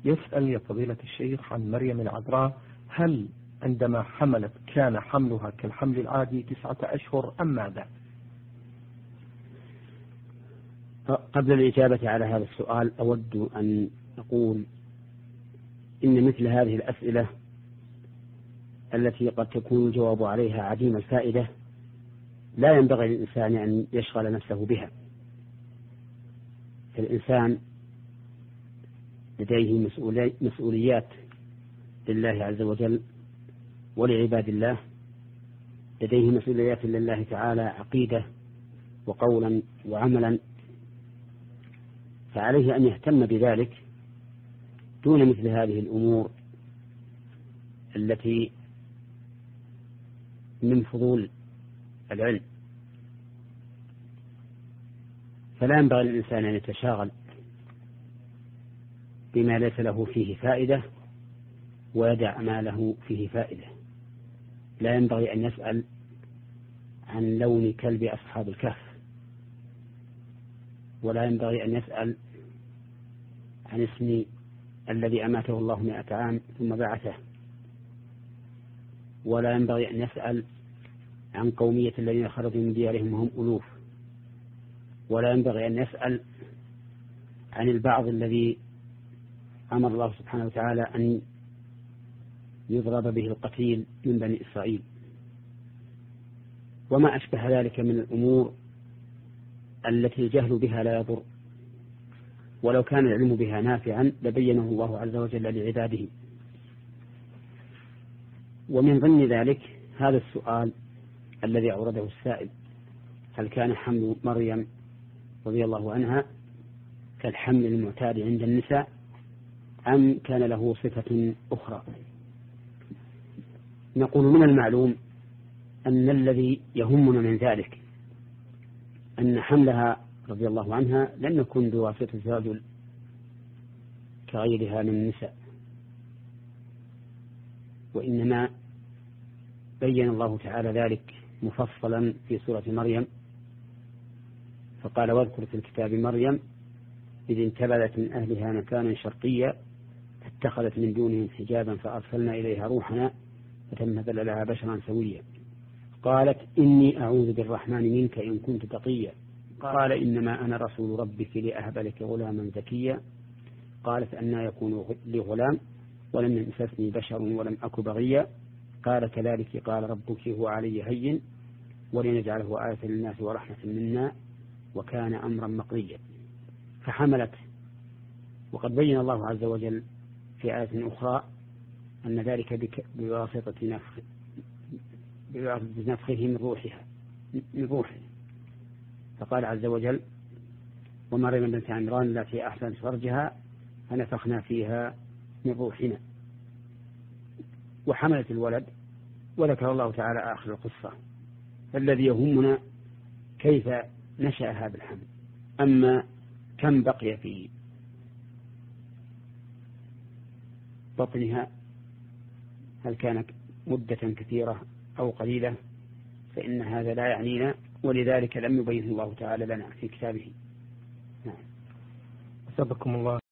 يسأل يا فضيلة الشيخ عن مريم العذراء، هل عندما حملت كان حملها كالحمل العادي 9 أشهر أم ماذا؟ قبل الإجابة على هذا السؤال أود أن أقول إن مثل هذه الأسئلة التي قد تكون الجواب عليها عديم الفائدة لا ينبغي للإنسان أن يشغل نفسه بها. فالإنسان لديه مسؤوليات لله عز وجل ولعباد الله، لديه مسؤوليات لله تعالى عقيدة وقولا وعملا، فعليه أن يهتم بذلك دون مثل هذه الأمور التي من فضول العلم. فلا ينبغي للإنسان أن يتشاغل بما ليس له فيه فائدة ويدع ما له فيه فائدة. لا ينبغي أن يسأل عن لون كلب أصحاب الكهف، ولا ينبغي أن يسأل عن اسم الذي أماته الله 100 عام ثم بعثه، ولا ينبغي أن يسأل عن قومية الذين خرجوا من ديارهم وهم ألوف، ولا ينبغي أن يسأل عن البعض الذي أمر الله سبحانه وتعالى أن يضرب به القتيل من بني إسرائيل، وما أشبه ذلك من الأمور التي الجهل بها لا يضر، ولو كان العلم بها نافعا لبينه الله عز وجل لعباده. ومن ضمن ذلك هذا السؤال الذي أورده السائل: هل كان حمل مريم رضي الله عنها كالحمل المعتاد عند النساء أم كان له صفة أخرى؟ نقول من المعلوم أن الذي يهمنا من ذلك أن حملها رضي الله عنها لم يكن بواسطة رجل كغيرها من النساء، وإنما بين الله تعالى ذلك مفصلا في سورة مريم، فقال: واذكر في الكتاب مريم إذ انتبذت من أهلها مكانا شرقيا فاتخذت من دونهم حجابا فأرسلنا إليها روحنا فتمثل لها بشرا سويا قالت إني أعوذ بالرحمن منك إن كنت تقيا قال إنما أنا رسول ربك لأهب لك غلاما زكيا قالت أنى يكون لي غلام ولم يمسسني بشر ولم أك بغيا قال كذلك قال ربك هو علي هين ولنجعله آية للناس ورحمة منا وكان أمرا مقضيا. فحملت، وقد بين الله عز وجل في آية أخرى أن ذلك بواسطة نفخه من روحه، فقال عز وجل: ومريم بنت عمران التي أحسنت فرجها فنفخنا فيها من روحنا. وحملت الولد، وذكر الله تعالى آخر القصة. فالذي يهمنا كيف نشأ هذا الحمل، أما كم بقي في بطنها، هل كانت مدة كثيرة أو قليلة، فإن هذا لا يعنينا، ولذلك لم يبين الله تعالى لنا في كتابه. أثابكم الله.